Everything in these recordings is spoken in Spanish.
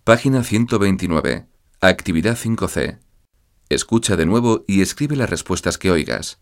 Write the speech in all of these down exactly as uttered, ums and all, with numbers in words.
Página ciento veintinueve. Actividad cinco ce. Escucha de nuevo y escribe las respuestas que oigas.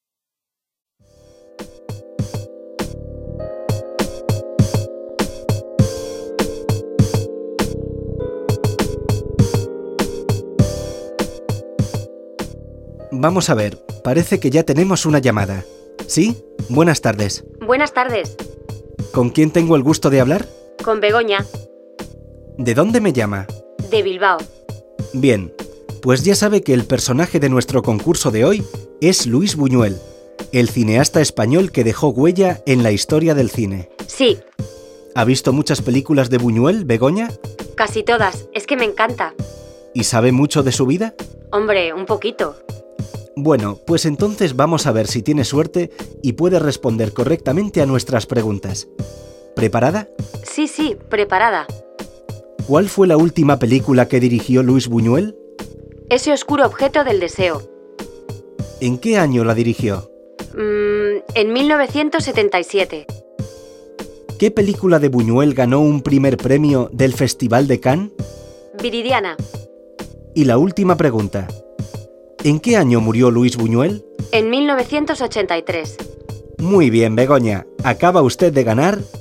Vamos a ver, parece que ya tenemos una llamada. ¿Sí? Buenas tardes. Buenas tardes. ¿Con quién tengo el gusto de hablar? Con Begoña. ¿De dónde me llama? De Bilbao. Bien, pues ya sabe que el personaje de nuestro concurso de hoy es Luis Buñuel, el cineasta español que dejó huella en la historia del cine. Sí. ¿Ha visto muchas películas de Buñuel, Begoña? Casi todas. Es que me encanta. ¿Y sabe mucho de su vida? Hombre, un poquito. Bueno, pues entonces vamos a ver si tiene suerte y puede responder correctamente a nuestras preguntas. ¿Preparada? Sí, sí, preparada. ¿Cuál fue la última película que dirigió Luis Buñuel? Ese oscuro objeto del deseo. ¿En qué año la dirigió? Mm, en mil novecientos setenta y siete. ¿Qué película de Buñuel ganó un primer premio del Festival de Cannes? Viridiana. Y la última pregunta. ¿En qué año murió Luis Buñuel? En mil novecientos ochenta y tres. Muy bien, Begoña. Acaba usted de ganar